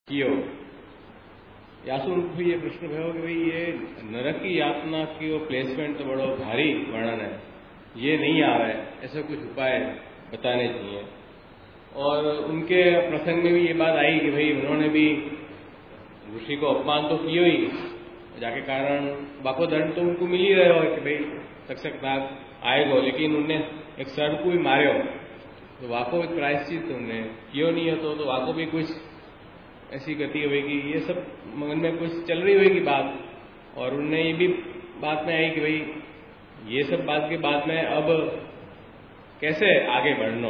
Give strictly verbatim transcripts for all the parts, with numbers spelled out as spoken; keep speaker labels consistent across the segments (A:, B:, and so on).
A: कियो यासु उनको ये प्रश्न भयो कि भाई ये नरक की यातना की वो प्लेसमेंट तो बड़ो भारी वर्णन है, ये नहीं आ रहा है, ऐसा कुछ उपाय बताने चाहिए। और उनके प्रसंग में भी ये बात आई कि भाई उन्होंने भी ऋषि को अपमान तो किया ही, जाके कारण बाको दंड तो उनको मिल ही रहे हो कि भाई तक्षक नाग आएगो, लेकिन उनने एक सर्प को भी मार्यो तो वाको एक प्रायश्चित उन्हें कियो नहीं है, तो, तो वाको भी कुछ ऐसी गति होगी, ये सब मन में कुछ चल रही होगी बात। और उनने ये भी बात में आई कि भाई ये सब बात के बाद में अब कैसे आगे बढ़ना।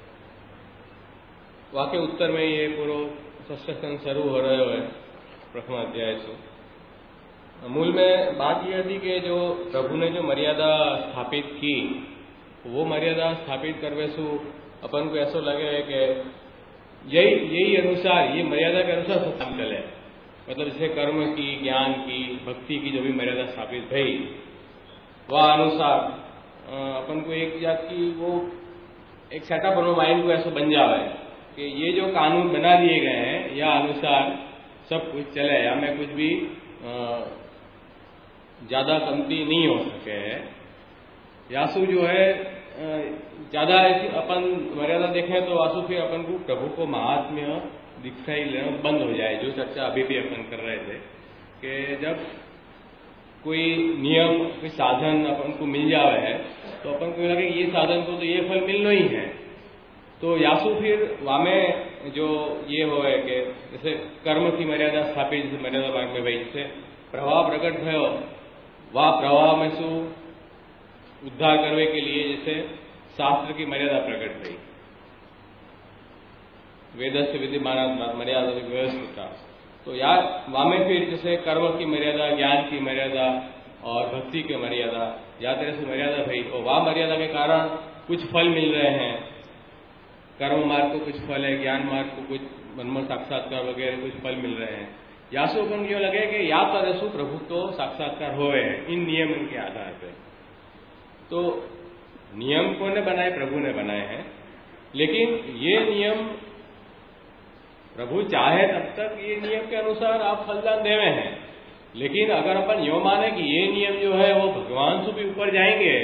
A: वाके उत्तर में ये पूरा सत्संग शुरू हो रहे है प्रथम अध्याय से। मूल में बात यह थी कि जो प्रभु ने जो मर्यादा स्थापित की वो मर्यादा स्थापित करवे सु अपन को ऐसा लगे है कि यही यही अनुसार ये मर्यादा के अनुसार सब काम चले, मतलब जैसे कर्म की, ज्ञान की, भक्ति की जो भी मर्यादा स्थापित भई वह अनुसार अपन को एक जात की वो एक सेटअप बनो माइंड को ऐसा बन जावे कि ये जो कानून बना दिए गए हैं या अनुसार सब कुछ चले, या में कुछ भी ज्यादा कमती नहीं हो सके है। यासु जो है ज्यादा अपन मर्यादा देखें तो आसु फिर अपन को प्रभु को महात्म्य दिखाई लेना बंद हो जाए, जो चर्चा अभी भी अपन कर रहे थे कि जब कोई नियम कोई साधन अपन को मिल जावे है तो अपन को लगे ये साधन को तो ये फल मिलना ही है, तो यासु फिर वामे जो ये हो है कि जैसे कर्म की मर्यादा स्थापित, जैसे मर्यादा मार्ग में भाई जैसे प्रभाव प्रकट भयो वह प्रभाव में शू उद्धार करने के लिए जैसे शास्त्र की मर्यादा प्रकट भई, वेद से विद्यमान मर्यादा व्यवस्थिता, तो यार वामे फिर जैसे कर्म की मर्यादा, ज्ञान की मर्यादा और भक्ति की मर्यादा या तरह से मर्यादा भई, और वह मर्यादा के कारण कुछ फल मिल रहे हैं। कर्म मार्ग को कुछ फल है, ज्ञान मार्ग को कुछ मनमन साक्षात्कार वगैरह कुछ फल मिल रहे हैं। यासु अपन क्यों लगे कि या तरह से प्रभु तो साक्षात्कार हो हैं इन नियम के आधार पर। तो नियम कौन ने बनाए? प्रभु ने बनाए हैं, लेकिन ये नियम प्रभु चाहे तब तक ये नियम के अनुसार आप फलदान देवे हैं, लेकिन अगर अपन यो माने कि ये नियम जो है वो भगवान से भी ऊपर जाएंगे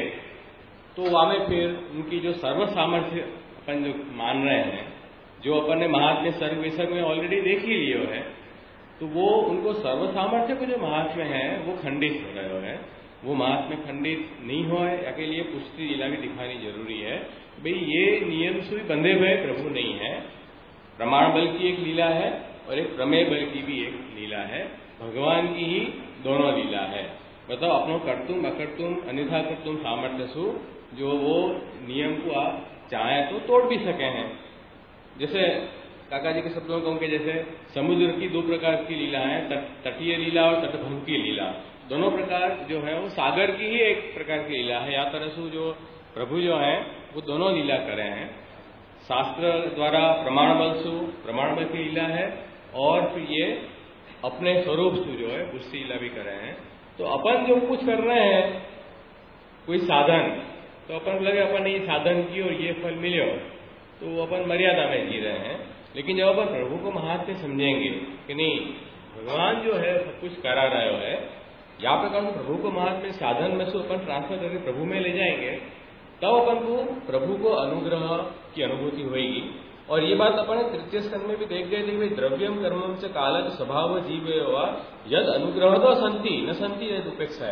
A: तो वामे फिर उनकी जो सर्व सामर्थ्य अपन जो मान रहे हैं, जो अपन ने महात्म्य सर्व विसर्ग में ऑलरेडी देख ही लियो है, तो वो उनको सर्व सामर्थ्य को जो महात्म्य है वो खंडित हो रहे है। वो महात्म्य खंडित नहीं हो है, के लिए पुष्टि लीला भी दिखानी जरूरी है। भाई ये नियम से बंधे हुए प्रभु नहीं है, प्रमाण बल की एक लीला है और एक प्रमेय बल की भी एक लीला है, भगवान की ही दोनों लीला है। बताओ अपनो कर्तुम अकर्तुम अन्यथा कर्तुम सामर्थ्य सु जो वो नियम को आप चाहे तो तोड़ भी सके हैं। जैसे काका जी के शब्दों में कहूँ कि जैसे समुद्र की दो प्रकार की लीला है, तटीय लीला और तटभंग की लीला। दोनों प्रकार जो है वो सागर की ही एक प्रकार की लीला है। या तरह से जो प्रभु जो है वो दोनों लीला करे हैं, शास्त्र द्वारा प्रमाण बल सु प्रमाण बल की लीला है, और फिर ये अपने स्वरूप से जो है उसकी लीला भी करे हैं। तो अपन जो कुछ कर रहे हैं कोई साधन, तो अपन लगे अपन ने ये साधन की और ये फल मिले हो, तो अपन मर्यादा में जी रहे हैं। लेकिन जब अपन प्रभु को महात्म्य समझेंगे कि नहीं भगवान जो है सब कुछ करा रहे है, या पे कहूँ प्रभु को महात्म्य साधन में से अपन ट्रांसफर करके प्रभु में ले जाएंगे, तब अपन को प्रभु को अनुग्रह की अनुभूति होगी। और ये बात अपन तृतीय स्कंद में भी देख गए थे कि द्रव्यम कर्मम से कालक स्वभाव जीव यद अनुग्रह तो संति न संति यद उपेक्षा।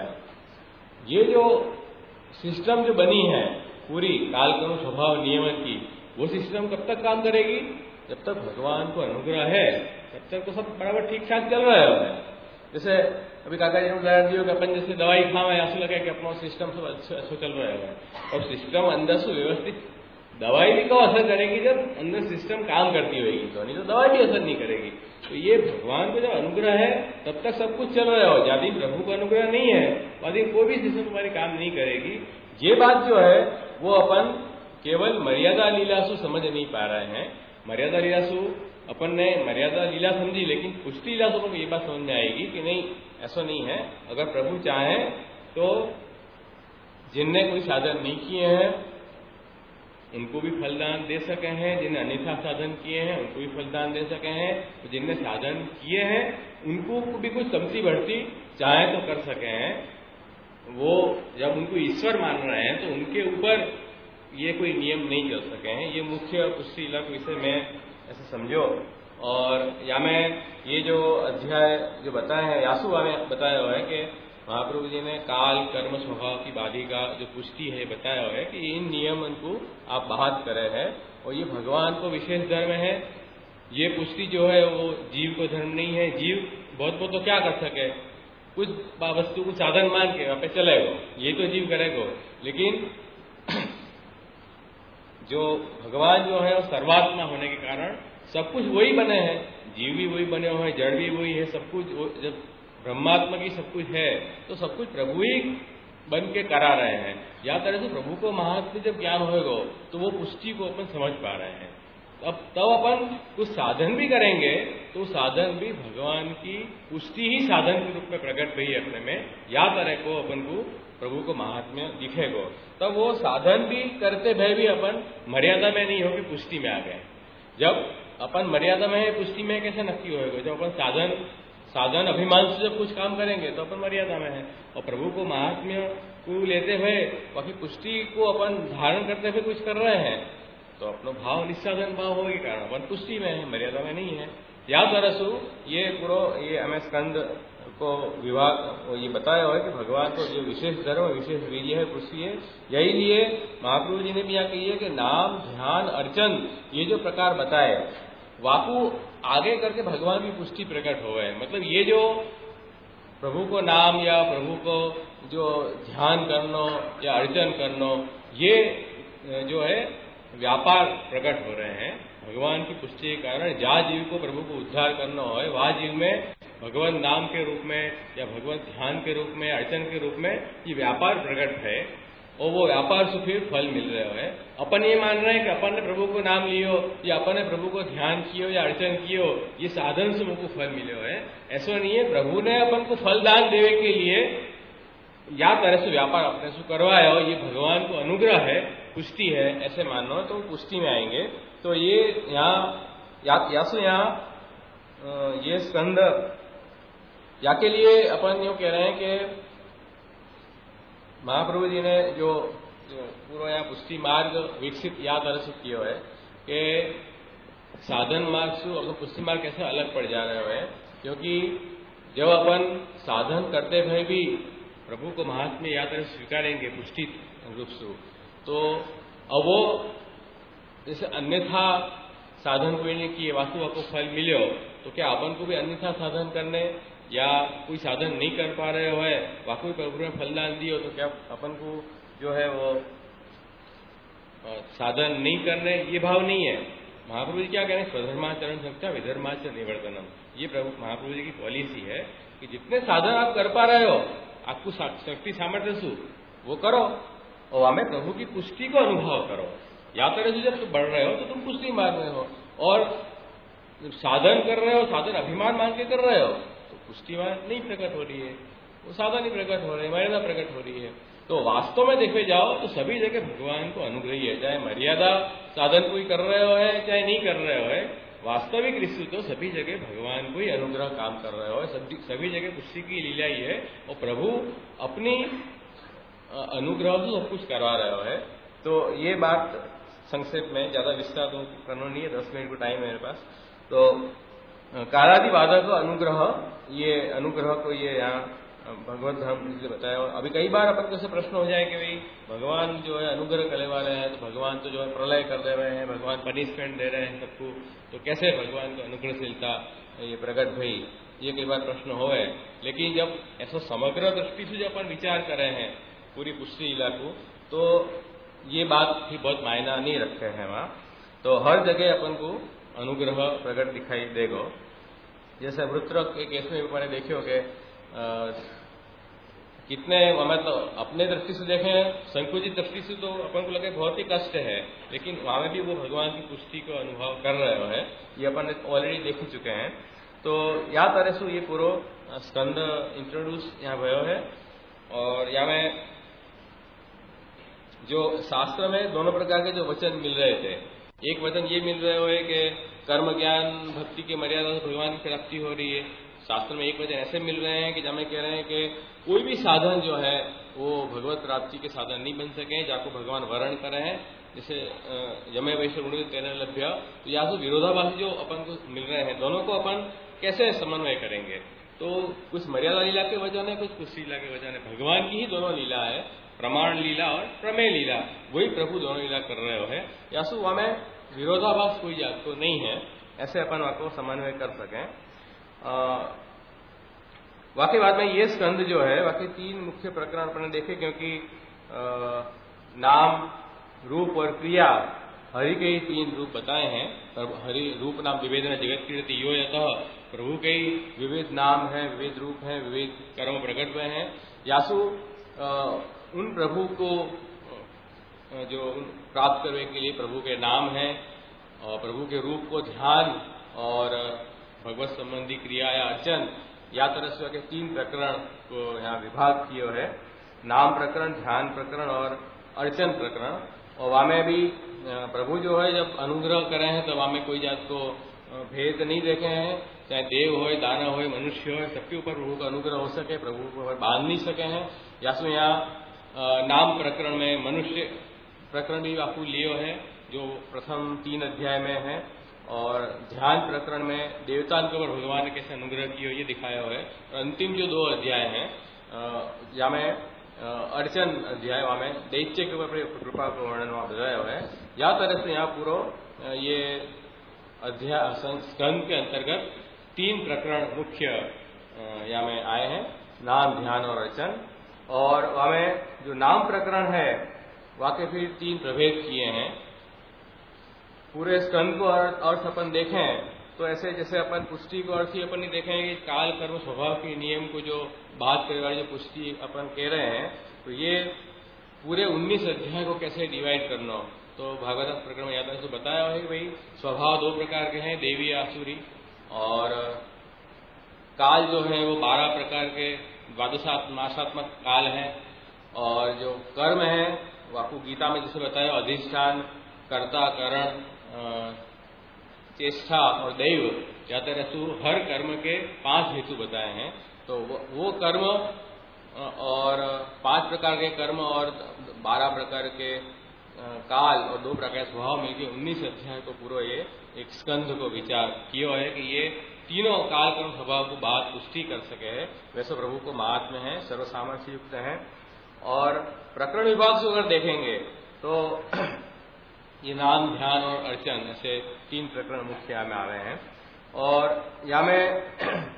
A: ये जो सिस्टम जो बनी है पूरी काल कर्म स्वभाव नियम की, वो सिस्टम कब तक काम करेगी? जब तक भगवान को अनुग्रह है तब तक तो सब बराबर ठीक ठाक चल रहा है। जैसे अभी काका जी ने उदाहरण दिया कि अपन जैसे दवाई खाओ, ऐसा लगे कि अपना सिस्टम सब अच्छे अच्छे चल रहा है, और सिस्टम अंदर से व्यवस्थित दवाई भी को असर करेगी जब अंदर सिस्टम काम करती होगी, तो नहीं तो दवाई भी असर नहीं करेगी। तो ये भगवान को जब अनुग्रह है तब तक सब कुछ चल रहा है, यदि प्रभु का अनुग्रह नहीं है यदि कोई भी सिस्टम तुम्हारी काम नहीं करेगी। ये बात जो है वो अपन केवल मर्यादा लीला से समझ नहीं पा रहे हैं। मर्यादा लीला से अपन ने मर्यादा लीला समझी, लेकिन पुष्टि लीला से ये बात समझ में आएगी कि नहीं ऐसा नहीं है। अगर प्रभु चाहे तो जिनने कोई साधन नहीं किए हैं उनको भी फलदान दे सके हैं, जिन्हें अन्यथा साधन किए हैं उनको भी फलदान दे सके हैं, तो जिनने साधन किए हैं उनको भी कुछ कमती बढ़ती चाहे तो कर सके हैं। वो जब उनको ईश्वर मान रहे हैं तो उनके ऊपर ये कोई नियम नहीं चल सके हैं। ये मुख्य पुष्टि लीला के विषय में ऐसे समझो। और या मैं ये जो अध्याय जो बताए हैं यासुआ में बताया हुआ है कि महाप्रभु जी ने काल कर्म स्वभाव की बाधी का जो पुष्टि है बताया हुआ है कि इन नियमन को आप बात करे हैं और ये भगवान को विशेष धर्म है। ये पुष्टि जो है वो जीव को धर्म नहीं है। जीव बहुत बहुत तो क्या कर सके, कुछ वस्तु को साधन मान के वहां पे चलेगा, ये तो जीव करेगा। लेकिन जो भगवान जो है वो सर्वात्मा होने के कारण सब कुछ वही बने हैं, जीव भी वही बने हुए हैं, जड़ भी वही है, सब कुछ जब ब्रह्मात्मा की सब कुछ है तो सब कुछ प्रभु ही बन के करा रहे हैं। या तरह से प्रभु को महात्म्य जब ज्ञान होगा तो वो पुष्टि को अपन समझ पा रहे हैं। अब तब अपन कुछ साधन भी करेंगे तो साधन भी भगवान की पुष्टि ही साधन के रूप में प्रकट हुई अपने में। या तरह को अपन को प्रभु को महात्म्य दिखेगा, तब वो साधन भी करते भय भी अपन मर्यादा में नहीं होगी, पुष्टि में आ गए। जब अपन मर्यादा में है पुष्टि में कैसे नक्की होएगा? जब अपन साधन साधन अभिमान से जब कुछ काम करेंगे तो अपन मर्यादा में है। और प्रभु को महात्म्य को लेते हुए बाकी पुष्टि को अपन धारण करते हुए कुछ कर रहे हैं तो अपना भाव निस्साधन भाव होने के कारण अपन पुष्टि में है, मर्यादा में नहीं है। या तरसु ये पूरा ये हमें स्कंद को विवाह ये बताया हुआ है कि भगवान को जो विशेष धर्म विशेष वीर्य है पुष्टि है। यही लिए महाप्रभु जी ने भी यहाँ कही है कि नाम ध्यान अर्चन ये जो प्रकार बताए वाकु आगे करके भगवान की पुष्टि प्रकट हो गए। मतलब ये जो प्रभु को नाम या प्रभु को जो ध्यान करना या अर्चन करना ये जो है व्यापार प्रकट हो रहे हैं भगवान की पुष्टि के कारण। जा जीव को प्रभु को उद्धार करना हो वह जीव में भगवान नाम के रूप में या भगवत ध्यान के रूप में अर्चन के रूप में ये व्यापार प्रकट है और वो व्यापार से फिर फल मिल रहे हैं। अपन ये मान रहे हैं कि अपन ने प्रभु को नाम लियो या अपन ने प्रभु को ध्यान कियो या अर्चन कियो ये साधन से मुझको फल मिले हुए हैं, ऐसा नहीं है। प्रभु ने अपन को फल दान देने के लिए या तरह से व्यापार अपने से करवाया हो, ये भगवान को अनुग्रह है, पुष्टि है, ऐसे मानो तो पुष्टि में आएंगे। तो ये यहाँ या, या सो यहाँ ये स्कंद या के लिए अपन यूँ कह रहे हैं कि महाप्रभु जी ने जो, जो पूरा यहाँ पुष्टि मार्ग विकसित या तरह से किया है कि साधन मार्ग से और पुष्टि मार्ग कैसे अलग पड़ जा रहे हैं। क्योंकि जब अपन साधन करते हुए भी प्रभु को महात्म्य या तरह स्वीकारेंगे पुष्टि रूप से तो अब वो जैसे अन्यथा साधन कोई नहीं किए वास्तु आपको फल मिले हो तो क्या अपन को भी अन्यथा साधन करने या कोई साधन नहीं कर पा रहे हो है वाकई प्रभु ने फलदान दिए हो तो क्या अपन को जो है वो साधन नहीं करने ये भाव नहीं है। महाप्रभु जी क्या कह रहे हैं? स्वधर्माचरण संख्या विधर्माचरण निवर्तनम, ये प्रभु महाप्रभु जी की पॉलिसी है कि जितने साधन आप कर पा रहे हो आपको शक्ति सामर्थ्य सु वो करो और हमें प्रभु की पुष्टि को अनुभव करो। या तरह से जब तुम बढ़ रहे हो तो तुम पुष्टि मांग रहे हो और साधन कर रहे हो साधन अभिमान मांग के कर रहे हो तो पुष्टि नहीं प्रकट हो रही है, वो साधन नहीं प्रकट हो रही है, मर्यादा प्रकट हो रही है। तो वास्तव में देखे जाओ तो सभी जगह भगवान को अनुग्रह है, चाहे मर्यादा साधन कोई कर रहे हो है चाहे नहीं कर रहे हो है, वास्तविक दृष्टि तो सभी जगह भगवान को ही अनुग्रह काम कर रहे हो, सभी सभी जगह पुष्टि की लीला ही है और प्रभु अपनी अनुग्रह से सब कुछ करवा रहे हो है। तो ये बात संक्षेप में ज्यादा विस्तार तो करना नहीं है, दस मिनट का टाइम है मेरे पास। तो कारादि बाधक अनुग्रह ये अनुग्रह को ये यहाँ भगवत धर्म इसलिए बताया। और अभी कई बार अपन को से प्रश्न हो जाए कि भाई भगवान जो है अनुग्रह करने वाले हैं तो भगवान तो जो है प्रलय कर दे रहे हैं, भगवान पनिशमेंट दे रहे हैं सबको, तो कैसे भगवान को अनुग्रहशीलता ये प्रकट भई, ये कई बार प्रश्न हो है। लेकिन जब ऐसा समग्र दृष्टि से जब अपन विचार कर रहे हैं पूरी पुष्टि लीला को तो ये बात भी बहुत मायना नहीं रखते हैं वहाँ। तो हर जगह अपन को अनुग्रह प्रकट दिखाई देगा। जैसे वृत्र के केस में मैंने देखे हो कि कितने हमें तो अपने दृष्टि से देखें संकुचित दृष्टि से तो अपन को लगे बहुत ही कष्ट है, लेकिन वहां में भी वो भगवान की पुष्टि को अनुभव कर रहे हो है, ये अपन ऑलरेडी देख चुके हैं। तो या तरह से ये पूरा स्कंद इंट्रोड्यूस यहाँ भयो है। और यहाँ में जो शास्त्र में दोनों प्रकार के जो वचन मिल रहे थे, एक वचन ये मिल रहे हुए कि कर्म ज्ञान भक्ति की मर्यादा से भगवान की प्राप्ति हो रही है। शास्त्र में एक वचन ऐसे मिल रहे हैं कि जब कह रहे हैं कि कोई भी साधन जो है वो भगवत प्राप्ति के साधन नहीं बन सके, जाको भगवान वर्ण करे हैं, जैसे यमे वैश्य गुण तेरह लभ्य। तो या तो विरोधाभासी जो अपन को मिल रहे हैं, दोनों को अपन कैसे समन्वय करेंगे? तो कुछ मर्यादा लीला के वजन है, कुछ कुछ लीला के वजन है। भगवान की ही दोनों लीला है, प्रमाण लीला और प्रमेय लीला, वही प्रभु दोनों लीला कर रहे हो है। यासु वहां में विरोधाभास कोई आपको नहीं है, ऐसे अपन वहां को समन्वय कर सकें। वाकई बात में ये स्कंद जो है, वाकई तीन मुख्य प्रकरण अपने देखे, क्योंकि आ, नाम रूप और क्रिया हरि के ही तीन रूप बताए हैं। हरि रूप नाम विवेदन जगत कीर्ति यो यतः, प्रभु के ही विविध नाम है, विविध रूप है, विविध कर्म प्रकट हुए हैं। यासु उन प्रभु को जो प्राप्त करने के लिए प्रभु के नाम है और प्रभु के रूप को ध्यान और भगवत संबंधी क्रिया या अर्चन या तरह के तीन प्रकरण को यहाँ विभाग किया है। नाम प्रकरण, ध्यान प्रकरण और अर्चन प्रकरण। और वहां में भी प्रभु जो है जब अनुग्रह करे हैं तो वहां में कोई जात को भेद नहीं देखे हैं, चाहे देव हो, दानव हो, मनुष्य हो, सबके ऊपर प्रभु का अनुग्रह हो सके, प्रभु को बांध नहीं सके हैं। या सो यहाँ नाम प्रकरण में मनुष्य प्रकरण भी आपको लियो है जो प्रथम तीन अध्याय में है, और ध्यान प्रकरण में देवता के ऊपर भगवान ने कैसे अनुग्रह किया ये दिखाया हुआ है। और अंतिम जो दो अध्याय हैं या में अर्चन अध्याय, वहां में दैत्य के ऊपर कृपा को वर्णन वहां बताया हुआ है। या तरह से यहाँ पूरा ये अध्याय स्कंद के अंतर्गत तीन प्रकरण मुख्य यहाँ में आए हैं, नाम, ध्यान और अर्चन। और वहां में जो नाम प्रकरण है वाकई फिर तीन प्रभेद किए हैं। पूरे स्कंद को अर्थ अपन देखें तो ऐसे जैसे अपन पुष्टि को अर्थ ही अपन नहीं देखेंगे कि काल कर्म स्वभाव के नियम को जो बात करने वाली जो पुष्टि अपन कह रहे हैं, तो ये पूरे उन्नीस अध्याय को कैसे डिवाइड करना हो। तो भागवत प्रकरण में याद से बताया है कि भाई स्वभाव दो प्रकार के हैं, देवी आसुरी, और काल जो है वो बारह प्रकार के द्वादशात्माशात्मक काल है। और जो कर्म है वो आपको गीता में जैसे बताया अधिष्ठान, कर्ता, करण, चेष्टा और दैव, या तरह हर कर्म के पांच हेतु बताए हैं। तो वो, वो कर्म और पांच प्रकार के कर्म और बारह प्रकार के काल और दो प्रकार के स्वभाव मिलकर उन्नीस अध्याय को पूरा ये एक स्कंध को विचार किया है कि ये तीनों काल कर्म स्वभाव को बात पुष्टि कर सके है। वैसे प्रभु को महात्म्य है, सर्वसामर्थ्य युक्त है। और प्रकरण विभाग से अगर देखेंगे तो ये नाम, ध्यान और अर्चन ऐसे तीन प्रकरण मुख्य यहाँ में आ रहे हैं। और यहाँ में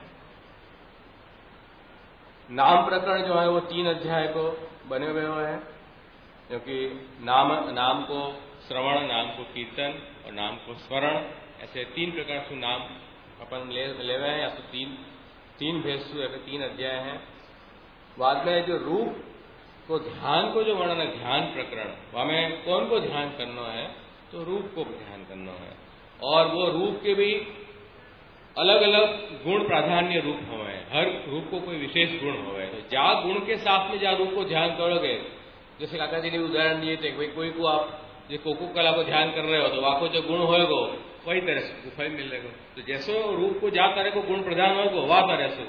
A: नाम प्रकरण जो है वो तीन अध्याय को बने हुए हुए हैं, क्योंकि नाम नाम को श्रवण, नाम को कीर्तन और नाम को स्मरण, ऐसे तीन प्रकार से नाम अपन ले ले हुए हैं। या तो तीन तीन भेषु या फिर तीन अध्याय हैं। बाद में जो रूप को ध्यान को जो वर्णन है, ध्यान प्रकरण, वहां में कौन को ध्यान करना है, तो रूप को ध्यान करना है। और वो रूप के भी अलग अलग गुण प्राधान्य रूप हुए हैं, हर रूप को कोई विशेष गुण हुए। तो जा गुण के साथ में जा रूप को ध्यान करोगे, जैसे काका जी ने उदाहरण दिए थे, भाई कोई को आप जो कोको कला को ध्यान कर रहे हो तो वहां को जो गुण होएगो वही तरह से फल मिलेगा। तो जैसे रूप को जा तरह को गुण प्रधान होगा वह तरह से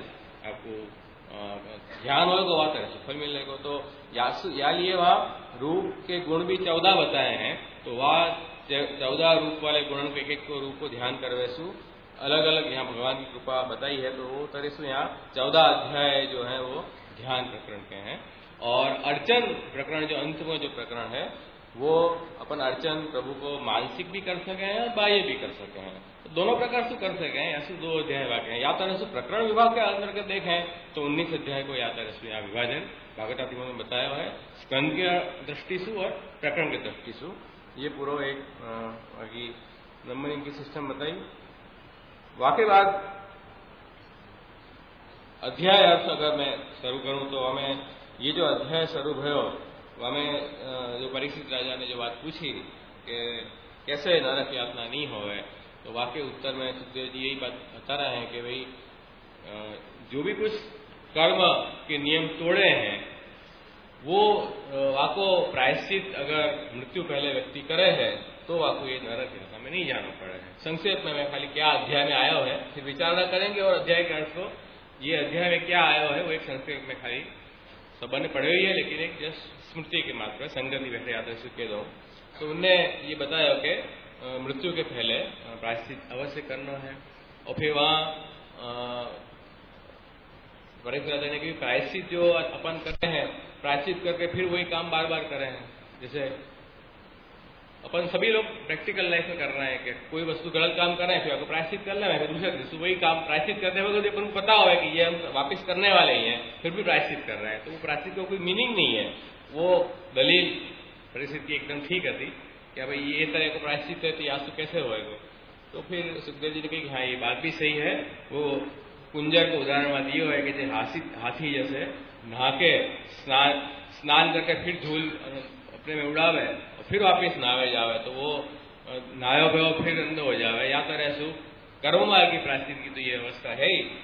A: आपको ध्यान होगा, वह तरह से फल मिलेगा। तो या लिए वहाँ रूप के गुण भी चौदह बताए हैं, तो वह चौदह रूप वाले गुणों के एक एक को रूप को ध्यान करवेसु अलग अलग यहाँ भगवान की कृपा बताई है। तो वो तरह से यहाँ चौदह अध्याय जो है वो ध्यान प्रकरण के हैं। और अर्चन प्रकरण जो अंत में जो प्रकरण है वो अपन अर्चन प्रभु को मानसिक भी कर सके हैं और बाह्य भी कर सके हैं, तो दोनों प्रकार से कर सके हैं। ऐसे दो अध्याय वाक्य हैं। या तरह से प्रकरण विभाग के अंतर्गत देखें तो उन्नीस अध्याय को या तरह से यहाँ विभाजन भागवत आदि में बताया हुआ है, स्कंद के दृष्टि से और प्रकरण की दृष्टि से। ये पूरा एक आगे नंबरिंग की सिस्टम बताई। वाकई बात अध्याय अर्थ अगर मैं शुरू करूं तो हमें ये जो अध्याय शुरू भयो, हमें जो परीक्षित राजा ने जो बात पूछी कि कैसे नरक यातना नहीं होवे, तो वाकई उत्तर में सुखदेव जी यही बात बता रहे हैं कि भाई जो भी कुछ कर्म के नियम तोड़े हैं वो वाको प्रायश्चित अगर मृत्यु पहले व्यक्ति करे है तो वाको ये नरक है, हमें नहीं जाना पड़ा है। संक्षेप में मैं खाली क्या अध्याय में आया है फिर विचारणा करेंगे और अध्याय के अर्थ को ये अध्याय में क्या आया है वो एक संक्षेप में खाली सब ने पढ़े हुई है, लेकिन एक जस्ट स्मृति के मात्र संगति वैसे याद कह दो। तो उनने ये बताया कि मृत्यु के पहले प्रायश्चित अवश्य करना है और फिर वहाँ बड़े देने की प्रायश्चित जो अपन करते हैं प्रायश्चित करके फिर वही काम बार बार कर रहे हैं। जैसे अपन सभी लोग प्रैक्टिकल लाइफ में कर रहे हैं कि कोई वस्तु गलत काम कर रहे हैं फिर आपको प्रायश्चित करना है, फिर दूसरे दिन वही काम प्रायश्चित करते वक्त अपन को पता होगा कि ये हम वापस करने वाले ही हैं फिर भी प्रायश्चित कर रहे हैं, तो वो प्रायश्चित का कोई मीनिंग नहीं है। वो दलील परिस्थिति एकदम ठीक है थी कि भाई ये तरह को प्रायश्चित है तो आज तो कैसे होएगा। तो फिर सुखदेव जी ने कही कि हाँ ये बात भी सही है। वो कुंजर को उदाहरण में दिए है कि जैसे हाथी हाथी जैसे नहा के स्नान स्नान करके फिर धूल अपने में उड़ावे और फिर वापिस नहावे जावे तो वो नहायो गयो फिर अंदर हो जावे, या तरह सु कर्म मार्ग की प्रायश्चित की तो ये अवस्था है ही।